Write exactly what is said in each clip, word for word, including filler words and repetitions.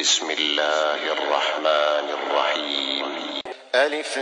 بسم الله الرحمن الرحيم. ألف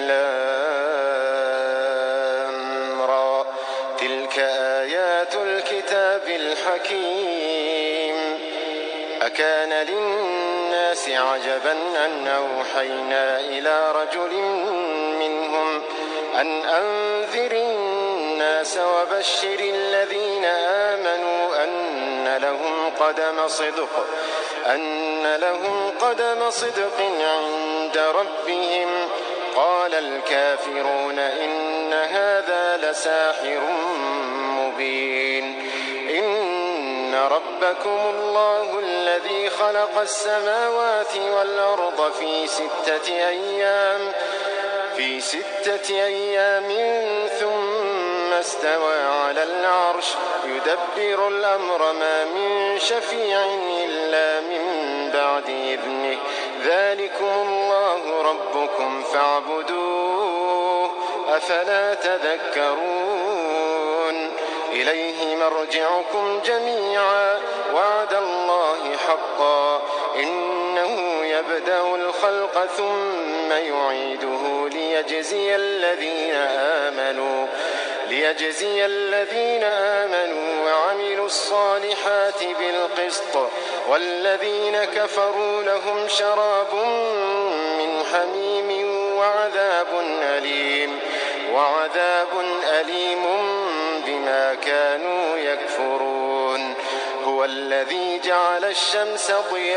لام را، تلك آيات الكتاب الحكيم. أكان للناس عجبا أن أوحينا إلى رجل منهم أن أنذر الناس وبشر الذين آمنوا أن لهم قدم صدق أن لهم قدم صدق عند ربهم. قال الكافرون إن هذا لساحر مبين. إن ربكم الله الذي خلق السماوات والأرض في ستة أيام في ستة أيام ثم استوى على العرش يدبر الأمر ما من شفيع إلا من بعد إذنه. ذلكم الله ربكم فاعبدوه أفلا تذكرون. إليه مرجعكم جميعا وعد الله حقا إنه يبدأ الخلق ثم يعيده ليجزي الذين آمنوا ليجزي الذين آمنوا وعملوا الصالحات بالقسط والذين كفروا لهم شراب من حميم وعذاب أليم وعذاب أليم بما كانوا يكفرون. هو الذي جعل الشمس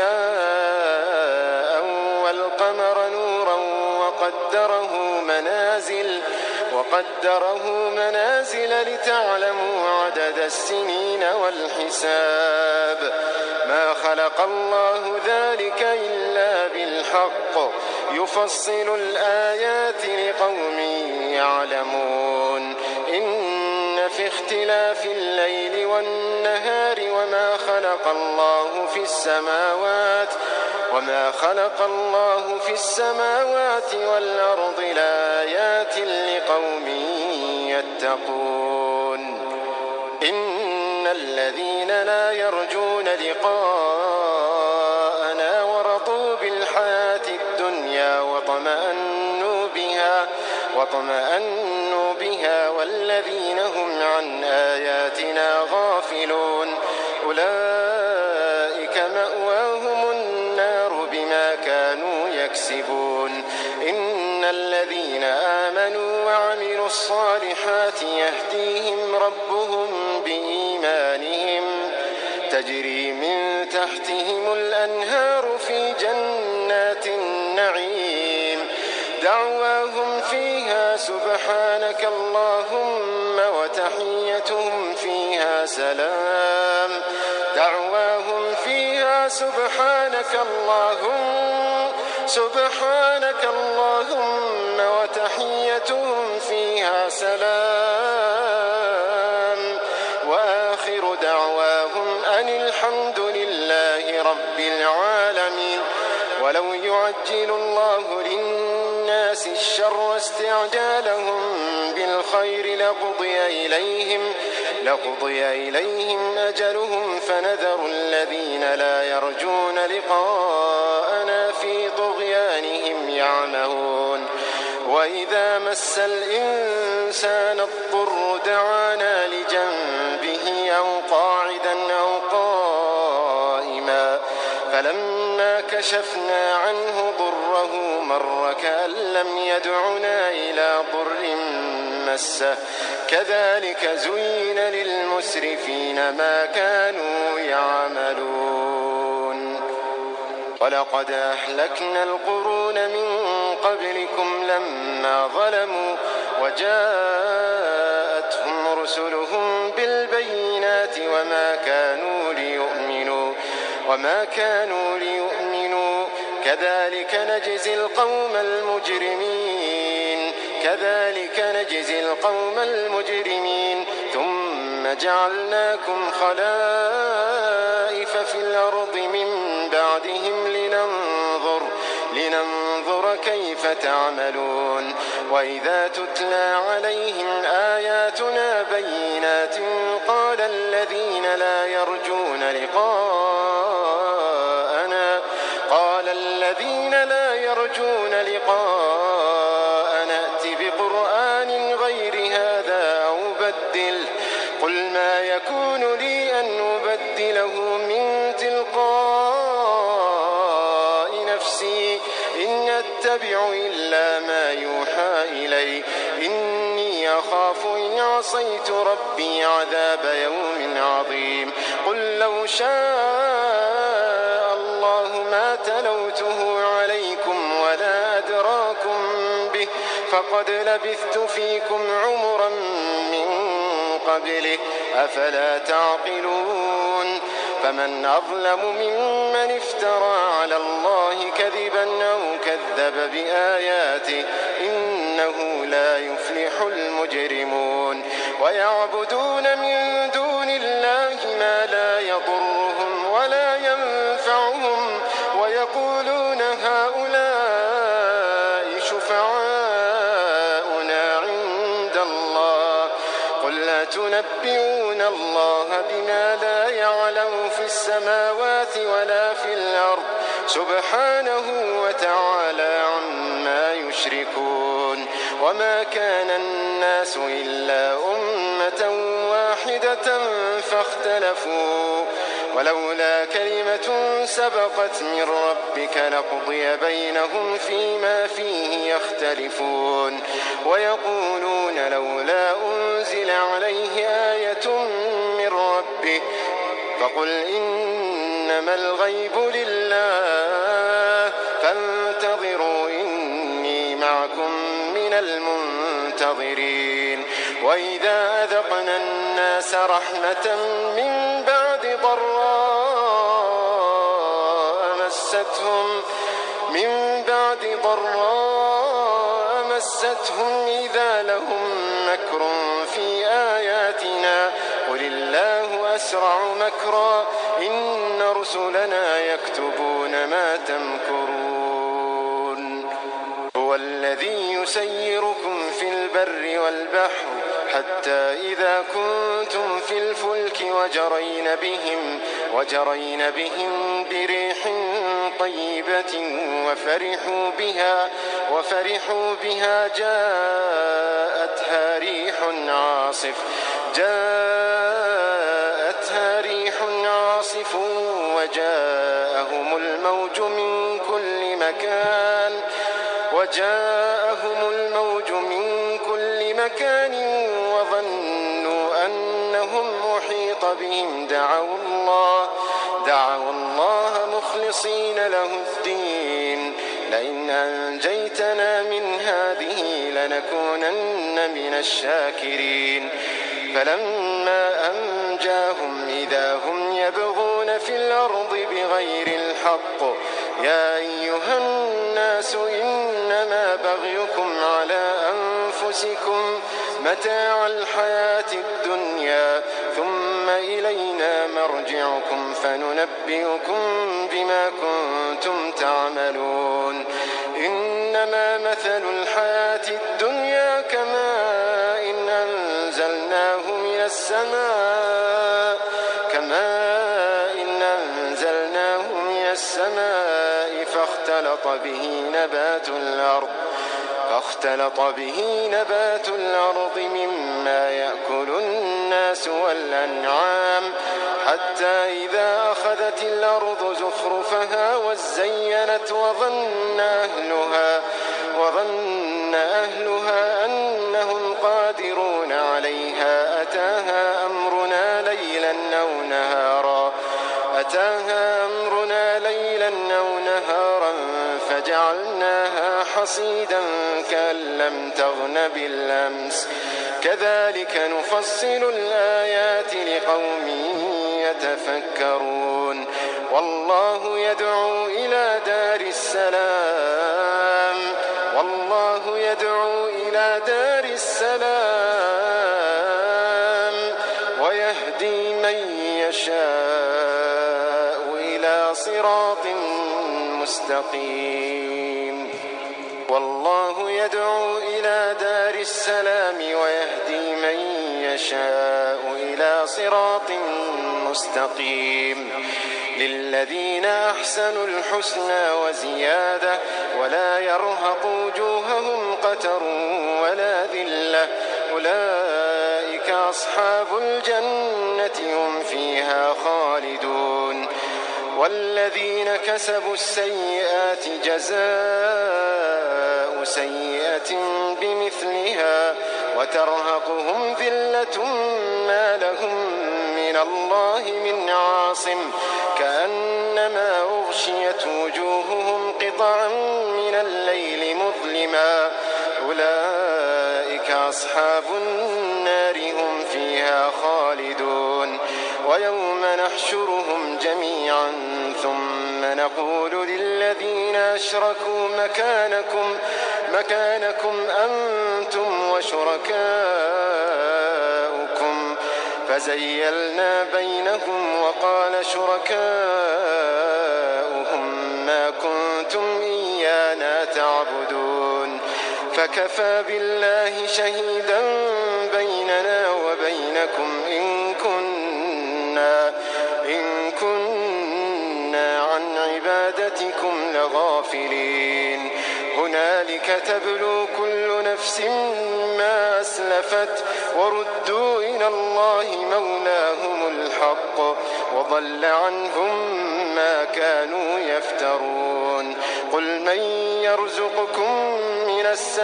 ضياء والقمر نورا وقدره منازل وقدره منازل لتعلموا عدد السنين والحساب. ما خلق الله ذلك إلا بالحق يفصل الآيات لقوم يعلمون. إن في اختلاف الليل والنهار وما خلق الله في السماوات وما خلق الله في السماوات والأرض لآيات لقوم يتقون. إن الذين لا يرجون لقاءنا ورضوا بالحياة الدنيا واطمأنوا بها واطمأنوا بها والذين هم عن آياتنا غافلون أولئك مأواهم النار بما كانوا يكسبون. إن الذين آمنوا وعملوا الصالحات يهديهم ربهم بإيمانهم تجري من تحتهم الأنهار في جنات النعيم. دعواهم فيها سبحانك اللهم وتحيتهم فيها سلام. دعواهم فيها سبحانك اللهم سبحانك اللهم وتحيتهم فيها سلام. وآخر دعواهم أن الحمد لله رب العالمين. ولو يعجل الله للناس الشر استعجالهم بالخير لقضي إليهم لقضي إليهم أجلهم فنذر الذين لا يرجون لقاءنا في طغيانهم يعمهون. وإذا مس الإنسان الضر دعانا لجنبه أو قاعدا أو قائما فلما كشفنا عنه ضره مر كأن لم يدعنا إلى ضر مسه. كذلك زين للمسرفين ما كانوا يعملون. ولقد أهلكنا القرون من قبلكم لما ظلموا وجاءتهم رسلهم بالبينات وما كانوا ليؤمنوا وما كانوا ليؤمنوا كذلك نجزي القوم المجرمين كذلك نجزي القوم المجرمين. ثم جعلناكم خلائف في الأرض من بعدهم لننظر لننظر كيف تعملون. وإذا تتلى عليهم آياتنا بينات قال الذين لا يرجون لقاءنا قال والذين لا يرجون لقاء نأت بقرآن غير هذا أو بدل قل ما يكون لي أن أبدله من تلقاء نفسي إن أتبع إلا ما يوحى إلي إني أخاف إن عصيت ربي عذاب يوم عظيم قل لو شاء الله ما تلوته عليكم ولا أدراكم به فقد لبثت فيكم عمرا من قبله أفلا تعقلون فمن أظلم ممن افترى على الله كذبا أو كذب بآياته إنه لا يفلح المجرمون ويعبدون من دون الله ما لا يضرهم ولا ينفعهم ويقولون هؤلاء شفعاؤنا عند الله قل لا تنبئون الله بما لا يعلم في السماوات ولا في الأرض سبحانه وتعالى عما يشركون وما كان الناس إلا أمة واحدة فاختلفوا ولولا كلمة سبقت من ربك لقضي بينهم فيما فيه يختلفون ويقولون لولا أنزل عليه آية من ربه فقل إنما الغيب لله فانتظروا إني معكم من المنتظرين وإذا أذقنا الناس رحمة من بعد ضراء مستهم من بعد ضراء مستهم إذا لهم مكر في آياتنا قل الله أسرع مكرا إن رسلنا يكتبون ما تمكرون هو الذي يسيركم في البر والبحر حتى إذا كنتم في الفلك وجرين بهم وجرين بهم بريح طيبة وفرحوا بها وفرحوا بها جاءتها ريح عاصف جاءتها ريح عاصف وجاءهم الموج من كل مكان وجاءهم الموج من كل مكان وظنوا أنهم محيط بهم دعوا الله دعوا الله مخلصين له الدين لئن أنجيتنا من هذه لنكونن من الشاكرين فلما أنجاهم إذا هم يبغون في الأرض بغير الحق يا أيها الناس إنما بغيكم على أنفسكم متاع الحياة الدنيا ثم إلينا مرجعكم فننبئكم بما كنتم تعملون إنما مثل الحياة الدنيا كماء إن أنزلناه من السماء كماء إن أنزلناه من السماء فاختلط به نبات الأرض فاختلط به نبات الأرض مما يأكل الناس والأنعام حتى إذا أخذت الأرض زخرفها وزينت وظن أهلها وظن أهلها أنهم قادرون عليها أتاها أمرنا ليلا أو نهارا أتاها أمرنا ليلا أو نهارا فجعلناها حصيدا كأن لم تغن بالأمس كذلك نفصل الآيات لقوم يتفكرون والله يدعو إلى دار السلام والله يدعو إلى دار السلام ويهدي من يشاء إلى صراط مستقيم والله يدعو إلى دار السلام ويهدي من يشاء إلى صراط مستقيم للذين أحسنوا الحسنى وزيادة ولا يرهق وجوههم قتر ولا ذلة أولئك أصحاب الجنة هم فيها خالدون والذين كسبوا السيئات جزاء سيئة بمثلها وترهقهم ذلة ما لهم من الله من عاصم كأنما أغشيت وجوههم قطعا من الليل مظلما أولئك أصحاب النار هم فيها خالدون ويوم نحشرهم جميعا ثم نقول للذين أشركوا مكانكم مكانكم أنتم وشركاؤكم فزيلنا بينهم وقال شركاؤهم ما كنتم إيانا تعبدون فكفى بالله شهيدا بيننا وبينكم إن كنا إن كنا عن عبادتكم لغافلين هنالك تبلو كل نفس ما أسلفت وردوا إلى الله مولاهم الحق وضل عنهم ما كانوا يفترون قل من يرزقكم من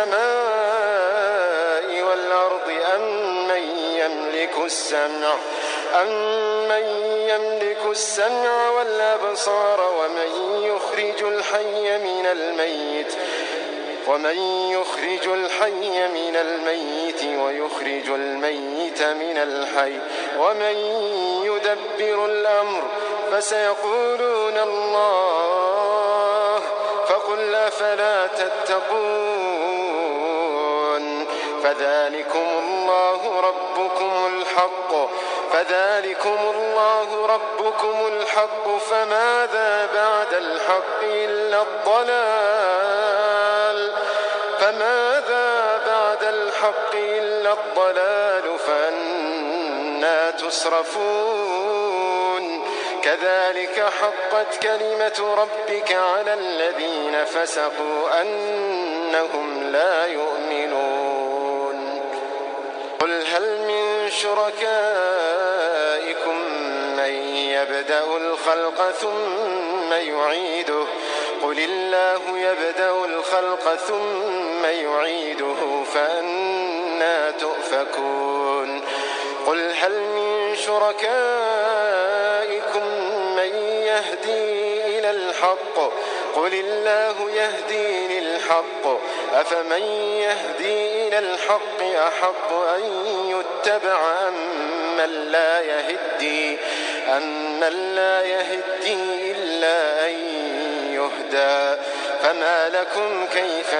السماء والأرض أم من يملك السمع أمن يملك السمع والأبصار ومن يخرج الحي من الميت ومن يخرج الحي من الميت ويخرج الميت من الحي ومن يدبر الأمر فسيقولون الله فقل أفلا تتقون فذلكم الله ربكم الحق فذلكم الله ربكم الحق فماذا بعد الحق إلا الضلال فماذا بعد الحق إلا الضلال فأنى تصرفون كذلك حقت كلمة ربك على الذين فسقوا أنهم لا يؤمنون قل هل من شركائكم من يبدأ الخلق ثم يعيده قل الله يبدأ الخلق ثم يعيده فأنى تؤفكون قل هل من شركائكم من يهدي إلى الحق قل الله يهدي للحق أفمن يهدي إلى الحق أحق أن يتبع أم من لا يهدي أم من لا يهدي إلا أن يهدى فما لكم كيف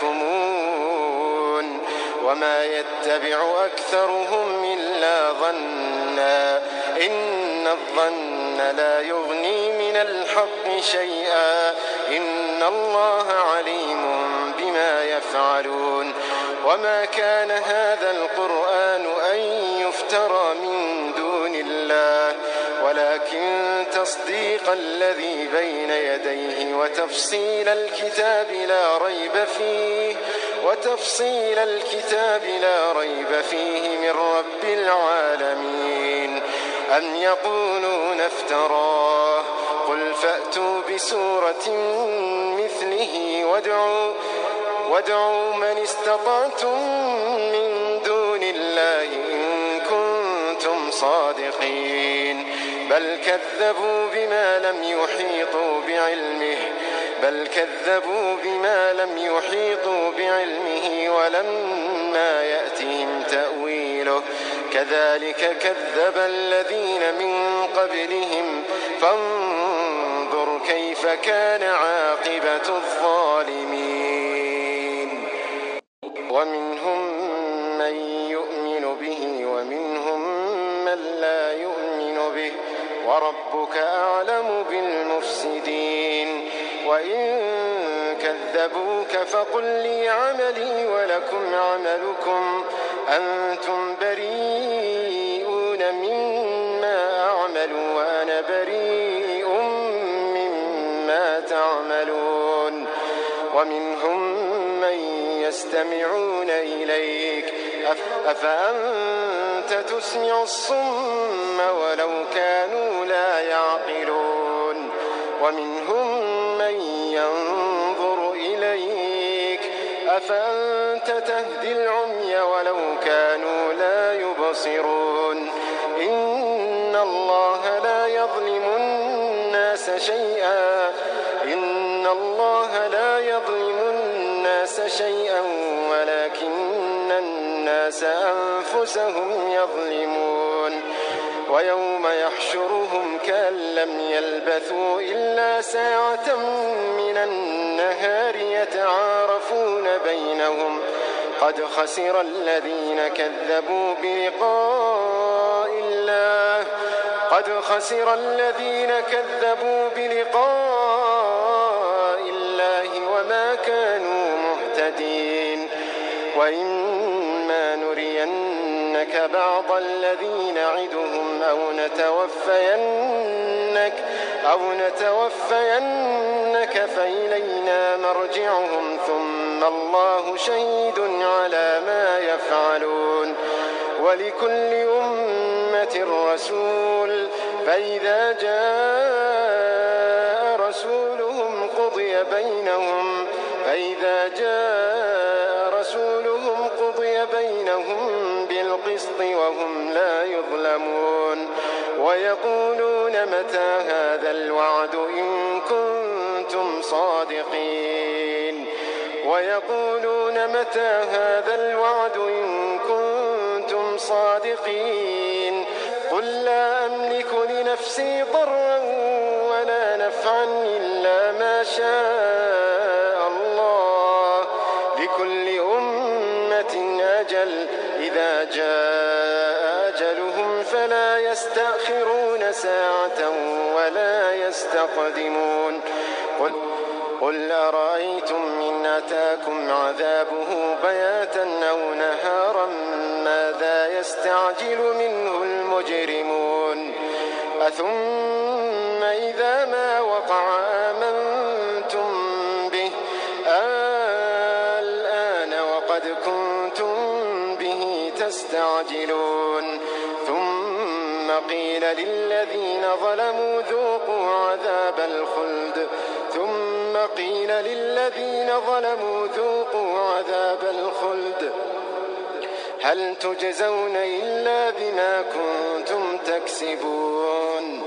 تحكمون وما يتبع أكثرهم إلا ظنا إن الظن لا يغني من الحق شيئا إن الله عليم بما يفعلون وما كان هذا القرآن أن يفترى من دون الله ولكن تصديق الذي بين يديه وتفصيل الكتاب لا ريب فيه وتفصيل الكتاب لا ريب فيه من رب العالمين أم يقولون افتراه قل فأتوا بسورة مثله وادعوا وادعوا من استطعتم من دون الله إن كنتم صادقين بل كذبوا بما لم يحيطوا بعلمه بل كذبوا بما لم يحيطوا بعلمه ولما يأتهم تأويله كذلك كذب الذين من قبلهم فانظر كيف كان عاقبة الظالمين ومنهم من يؤمن به ومنهم من لا يؤمن به وربك أعلم بالمفسدين وإن كذبوك فقل لي عملي ولكم عملكم أنتم بريئون مما أعمل وأنا بريء يعملون ومنهم من يستمعون إليك أفأنت تسمع الصم ولو كانوا لا يعقلون ومنهم من ينظر إليك أفأنت تهدي العمي ولو كانوا لا يبصرون إن الله لا يظلم الناس شيئا إن الله لا يظلم الناس شيئا ولكن الناس أنفسهم يظلمون ويوم يحشرهم كأن لم يلبثوا إلا ساعة من النهار يتعارفون بينهم قد خسر الذين كذبوا بلقاء الله قد خسر الذين كذبوا بلقاء الله وما كانوا مهتدين وإما نرينك بعض الذي نعدهم أو نتوفينك أو نتوفينك فإلينا مرجعهم ثم الله شهيد على ما يفعلون ولكل أمة رسول فإذا جاء رسولهم قضي بينهم فإذا جاء رسولهم قضي بينهم بالقسط وهم لا يظلمون ويقولون متى هذا الوعد إن كنتم صادقين ويقولون متى هذا الوعد إن كنتم صادقين قل لا أملك لنفسي ضرا ولا نفعا إلا ما شاء الله لكل أمة أجل إذا جاء أجلهم فلا يستأخرون ساعة ولا يستقدمون قل, قل أرأيتم إن أتاكم عذابه بياتا أو نهارا ماذا يستعجل منه المجرمون أثم إذا ما وقع آمنتم به الآن وقد كنتم به تستعجلون ثم قيل للذين ظلموا ذوقوا عذاب الخلد ثم قيل للذين ظلموا ذوقوا عذاب الخلد هل تجزون إلا بما كنتم تكسبون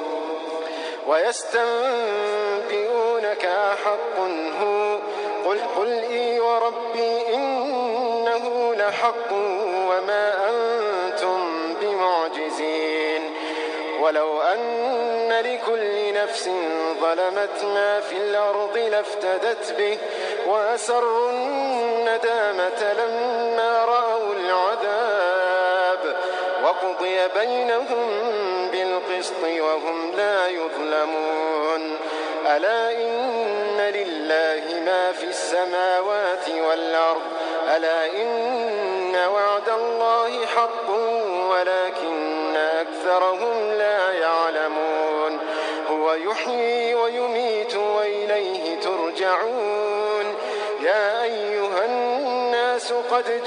ويستنبئونك أحق هو قل قل إي وربي إنه لحق وما أنتم بمعجزين ولو أن لكل نفس ظلمت ما في الأرض لافتدت به وأسروا الندامة لما رأوا العذاب وقضي بينهم بالقسط وهم لا يظلمون ألا إن لله ما في السماوات والأرض ألا إن وعد الله حق ولكن أكثرهم لا يعلمون هو يحيي ويميت وإليه ترجعون يا أيها الناس قد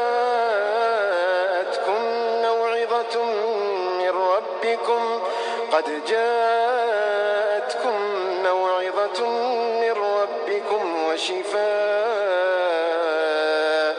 جاءتكم موعظة من ربكم قد جاءتكم موعظة من ربكم وشفاء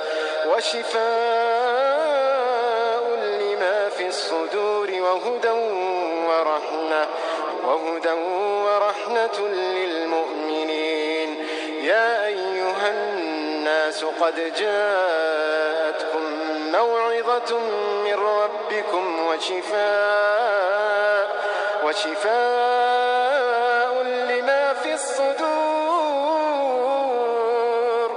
وشفاء لما في الصدور وهدى ورحمة وهدى ورحمة للمؤمنين يا أيها الناس قد جاءتكم موعظة من ربكم وشفاء وشفاء لما في الصدور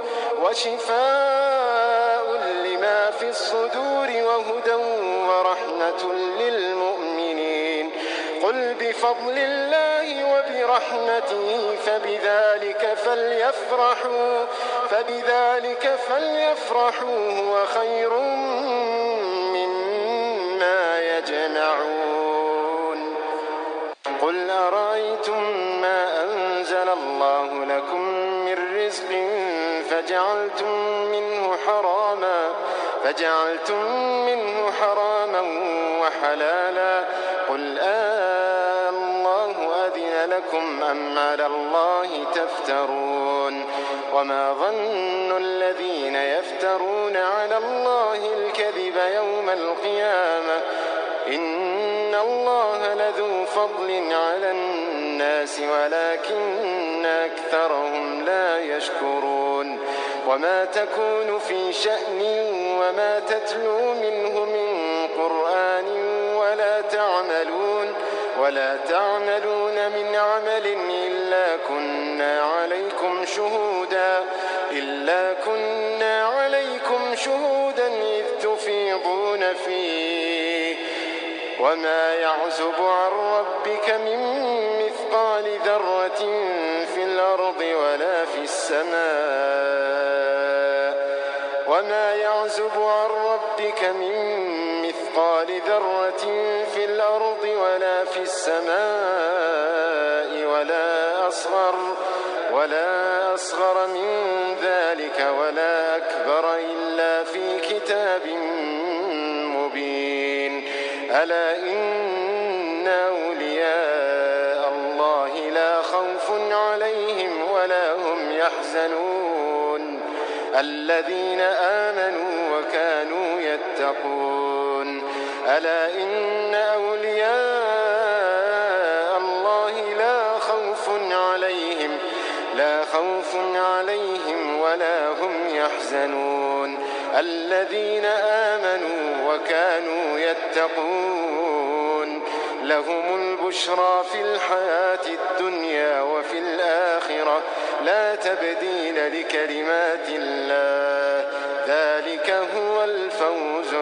وشفاء لما في الصدور وهدى ورحمة للمؤمنين قل بفضل الله وبرحمته فبذلك فليفرحوا فبذلك فليفرحوا هو خير مما يجمعون قل أرأيتم ما أنزل الله لكم من رزق فجعلتم منه حراما فجعلتم منه حراما وحلالا قل آه الله أذن لكم أم على الله تفترون وما ظن الذين يفترون على الله الكذب يوم القيامة إن الله لذو فضل على الناس ولكن أكثرهم لا يشكرون وما تكون في شأن وما تتلو منه من قرآن ولا تعملون ولا تعملون من عمل إلا كنا عليكم شهودا إلا كنا عليكم شهودا إذ تفيضون فيه وما يعزب عن ربك من مثقال ذرة في الأرض ولا في السماء وما يعزب عن ربك من مثقال ذرة في الأرض ولا في السماء ولا أصغر ولا أصغر من ذلك ولا أكبر إلا في كتاب مبين ألا إن أولياء الله لا خوف عليهم ولا هم يحزنون الذين آمنوا وكانوا يتقون ألا إن أولياء الله لا خوف عليهم لا خوف عليهم ولا هم يحزنون الذين آمنوا وكانوا يتقون لهم البشرى في الحياة الدنيا وفي الآخرة لا تبديل لكلمات الله ذلك هو الفوز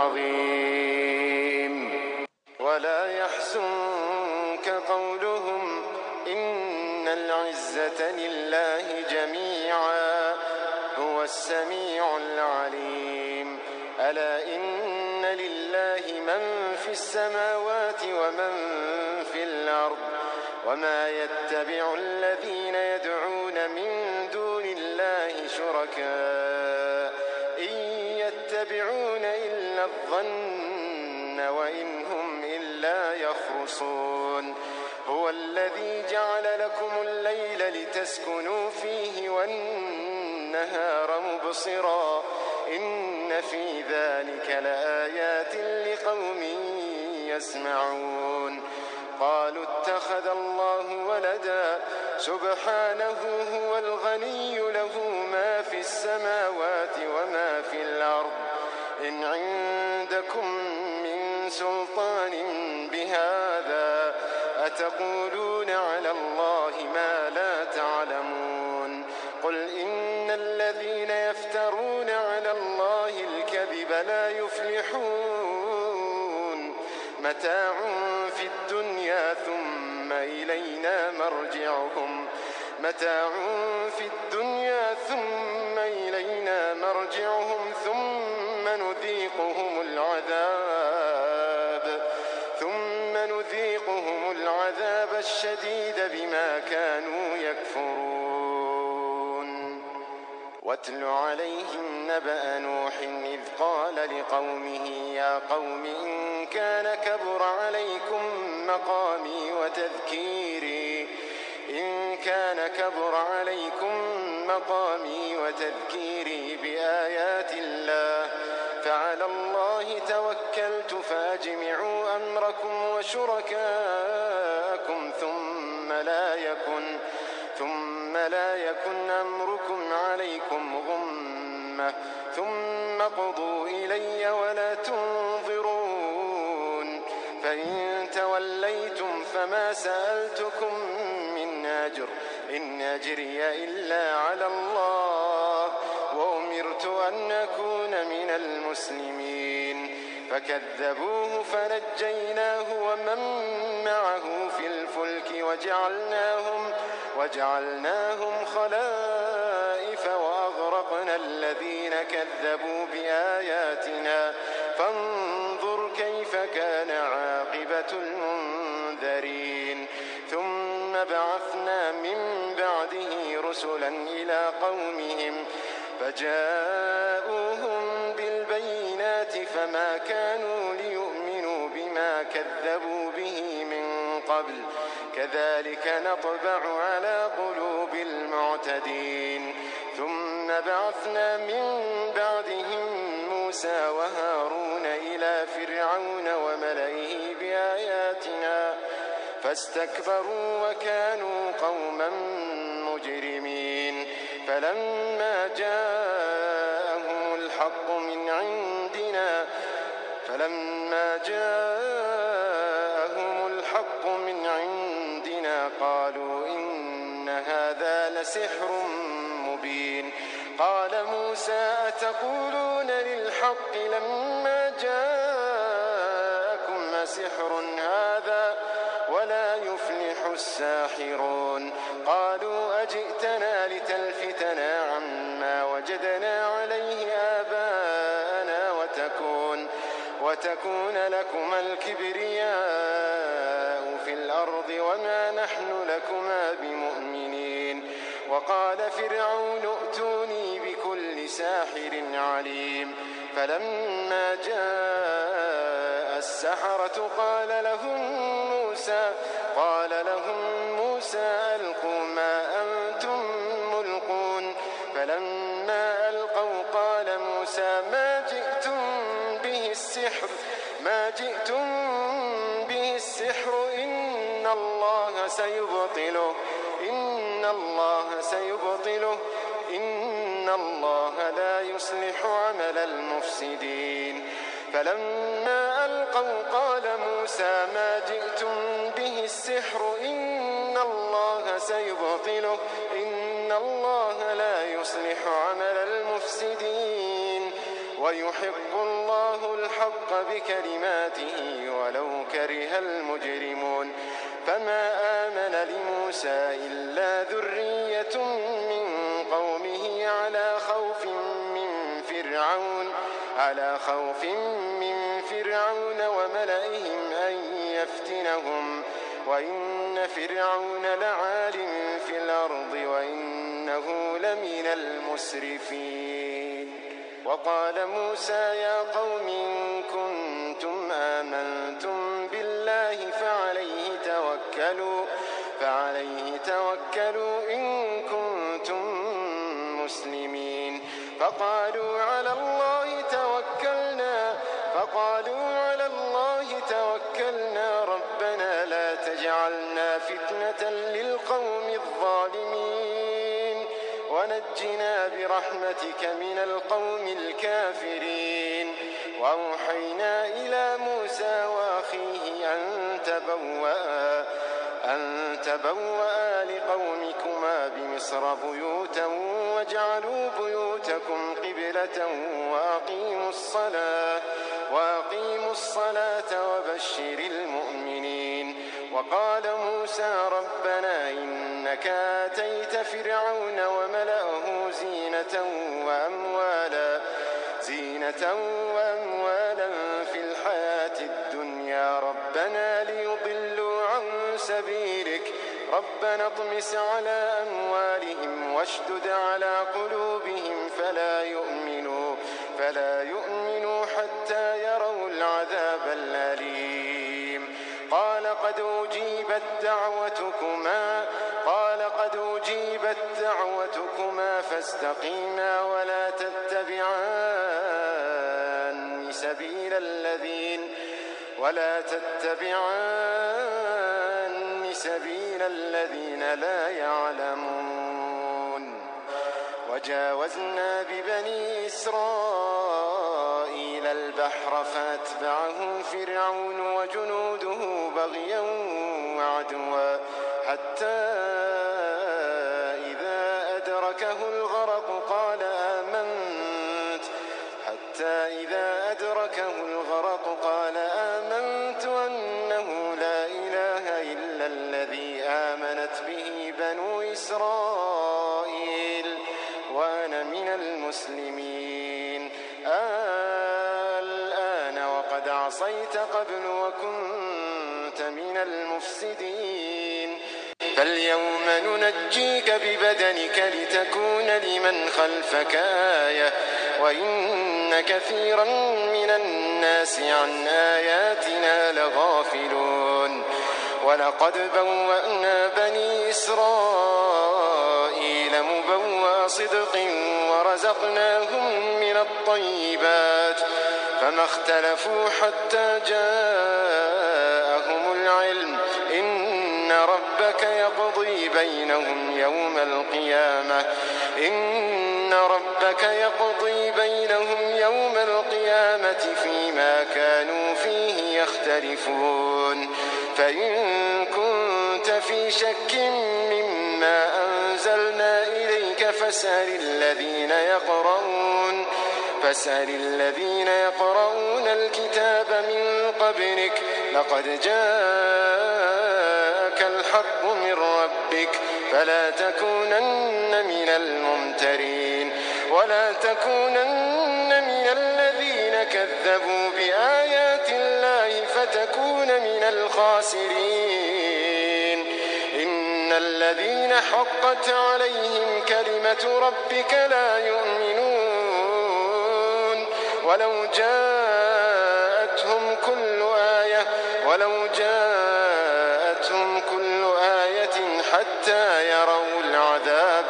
العظيم ولا يحزنك قولهم إن العزة لله جميعا هو السميع العليم ألا إن لله من في السماوات ومن في الأرض وما يتبع الذين يدعون من دون الله شركاء إن يتبعون إلا الظن وإن هم إلا يخرصون هو الذي جعل لكم الليل لتسكنوا فيه والنهار مبصرا إن في ذلك لآيات لقوم يسمعون قالوا اتخذ الله ولدا سبحانه هو الغني له ما في السماوات وما في الأرض إن عندكم من سلطان بهذا أتقولون على الله ما لا تعلمون قل إن الذين يفترون على الله الكذب لا يفلحون متاع في الدنيا ثم إلينا مرجعهم متاع في الدنيا ثم إلينا مرجعهم ثم نذيقهم العذاب ثم نذيقهم العذاب الشديد بما كانوا يكفرون واتل عليهم نبأ نوح إذ قال لقومه يا قوم إن كان كبر عليكم مقامي وتذكيري إن كان كبر عليكم مقامي وتذكيري بآيات الله فعلى الله توكلت فأجمعوا أمركم وشركاءكم ثم لا يكن ثم لا يكن أمركم عليكم غمة ثم قضوا إلي ولا تنظرون فإن توليتم فما سألتكم من أجر إن أجري إلا على الله وأمرت أن أكون من المسلمين فكذبوه فنجيناه ومن معه في الفلك وجعلناهم وجعلناهم خلائف وأغرقنا الذين كذبوا بآياتنا فانظر كيف كان عاقبة المنذرين ثم بعثنا من بعده رسلا إلى قومهم فجاءوهم بالبينات فما كانوا ليؤمنوا بما كذبوا به من قبل كذلك نطبع على قلوب المعتدين ثم بعثنا من بعدهم موسى وهارون إلى فرعون وملئه بآياتنا فاستكبروا وكانوا قوما مجرمين فلما جاءهم الحق من عندنا فلما جاءهم الحق من عندنا قالوا إن هذا لسحر مبين قال موسى أتقولون للحق لما جاءكم أسحر هذا ولا يفلح الساحرون قالوا أجئتنا لتلفتنا عما وجدنا عليه آباءنا وتكون وتكون لكما الكبرياء في الأرض وما نحن لكما بمؤمنين وقال فرعون ائتوني بكل ساحر عليم فلما جاء السحرة قال لهم موسى قال لهم موسى ألقوا ما أنتم ملقون فلما ألقوا قال موسى ما جئتم به السحر ما جئتم به السحر إن الله سيبطله إن الله سيبطله إن الله لا يصلح عمل المفسدين فلما ألقوا قال موسى ما جئتم به السحر إن الله سيبطله إن الله لا يصلح عمل المفسدين ويحق الله الحق بكلماته ولو كره المجرمون فما آمن لموسى إلا ذرية من قومه على خوف من فرعون على خوف من فرعون وملئهم أن يفتنهم وإن فرعون لعال في الأرض وإنه لمن المسرفين وقال موسى يا قوم إن كنتم آمنتم بالله فعليه توكلوا فعليه توكلوا إن كنتم مسلمين فقالوا على الله توكلنا فقالوا على الله توكلنا ربنا لا تجعلنا فتنة للقوم الظالمين ونجنا برحمتك من القوم الكافرين وأوحينا إلى موسى وأخيه أن تبوأ أن تبوأ لقومكما بمصر بيوتا واجعلوا بيوتكم قبلة وأقيموا الصلاة وأقيموا الصلاة وبشر المؤمنين وقال موسى ربنا إنك آتيت فرعون وملأه زينة وأموالا زينة وأموالا في الحياة الدنيا ربنا ليضلوا عن سبيلك ربنا اطمس على أموالهم واشدد على قلوبهم فلا يؤمنوا فلا يؤمنوا حتى يروا العذاب الأليم قال قد أجيبت دعوتكما قال قد أجيبت دعوتكما فاستقيما ولا تتبعان سبيل الذين ولا تتبعان سبيل الذين لا يعلمون وجاوزنا ببني إسرائيل البحر فأتبعهم فرعون وجنوده بغيا وعدوا حتى إذا أدركه الغرق قال آمنت حتى إذا أدركه الغرق قال آمنت أنه لا إله إلا الذي آمنت به بنو إسرائيل وأنا من المسلمين الآن عصيت قبل وكنت من المفسدين فاليوم ننجيك ببدنك لتكون لمن خلفك آية وإن كثيرا من الناس عن آياتنا لغافلون ولقد بوأنا بني إسرائيل مبوأ صدق ورزقناهم من الطيبات فما اختلفوا حتى جاءهم العلم إن ربك يقضي بينهم يوم القيامة إن ربك يقضي بينهم يوم القيامة فيما كانوا فيه يختلفون فإن كنت في شك مما أنزلنا إليك فاسأل الذين يقرؤون فاسأل الذين يقرؤون الكتاب من قبلك لقد جاءك الحق من ربك فلا تكونن من الممترين ولا تكونن من الذين كذبوا بآيات الله فتكون من الخاسرين إن الذين حقت عليهم كلمة ربك لا يؤمنون ولو جاءتهم كل آية ولو جاءتهم كل آية حتى يروا العذاب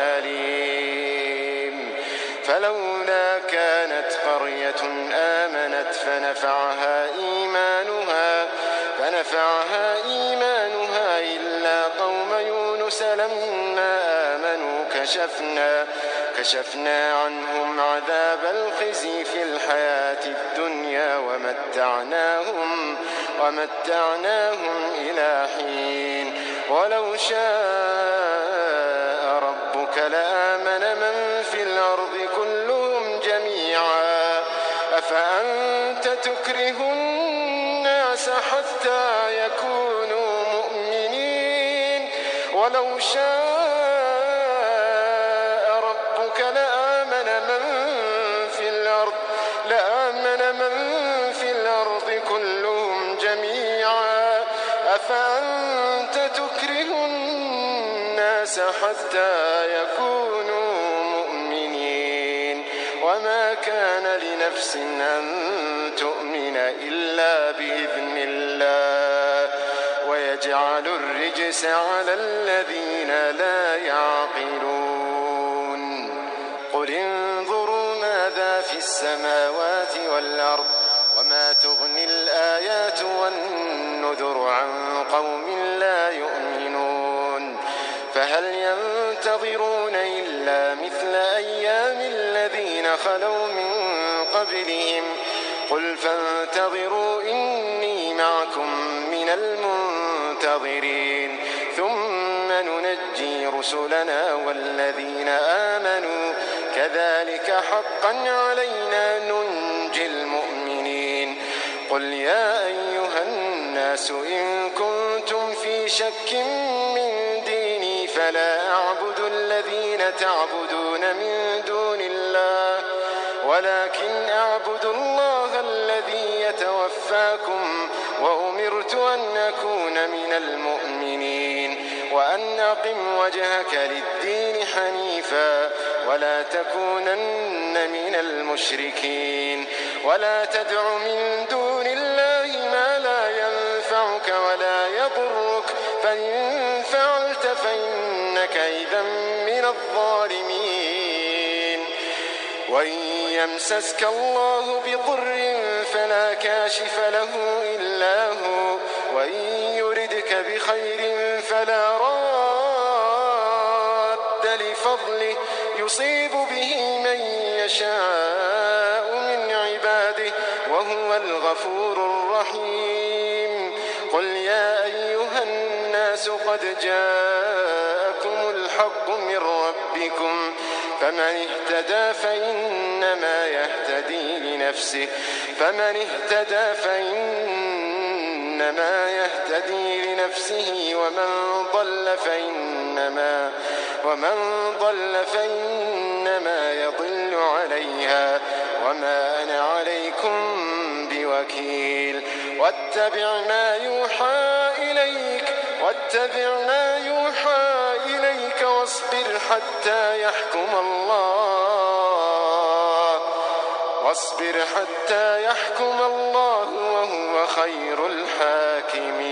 الأليم فلولا كانت قرية آمنت فنفعها إيمانها فنفعها إيمانها إلا قوم يونس لما آمنوا كشفنا كشفنا عنهم عذاب الخزي في الحياة الدنيا ومتعناهم ومتعناهم إلى حين ولو شاء ربك لآمن من في الأرض كلهم جميعا أفأنت تكره الناس حتى يكونوا مؤمنين ولو شاء ربك لآمن من في الأرض لآمن من في الأرض كلهم جميعا أفأنت تكره الناس حتى يكونوا مؤمنين وما كان لنفس أن تؤمن إلا بإذن الله ويجعل الرجس على الذين لا يعقلون قل انظروا ماذا في السماوات والأرض وما تغني الآيات والنذر عن قوم لا يؤمنون فهل ينتظرون إلا مثل أيام الذين خلوا من قبلهم قل فانتظروا إني معكم من المنتظرين ثم ننجي رسلنا والذين آمنوا كذلك حقا علينا ننجي المؤمنين قل يا أيها الناس إن كنتم في شك من ديني فلا أعبد الذين تعبدون من دون الله ولكن أعبد الله الذي يتوفاكم وأمرت أن أكون من المؤمنين وأن أقم وجهك للدين حنيفا ولا تكونن من المشركين ولا تدع من دون الله ما لا ينفعك ولا يضرك فإن فعلت فإنك إذا من الظالمين وإن يمسسك الله بضر فلا كاشف له إلا هو وإن يردك بخير فلا راد لفضله يصيب به من يشاء من عباده وهو الغفور الرحيم قل يا أيها الناس قد جاءكم الحق من ربكم فمن اهتدى فإنما يهتدي لنفسه فمن اهتدى فإنما يهتدي لنفسه ومن ضل فإنما ومن ضل فإنما يضل عليها وما أنا عليكم بوكيل واتبع ما يوحى إليك واتبع ما يوحى إليك واصبر حتى يحكم الله واصبر حتى يحكم الله وهو خير الحاكمين.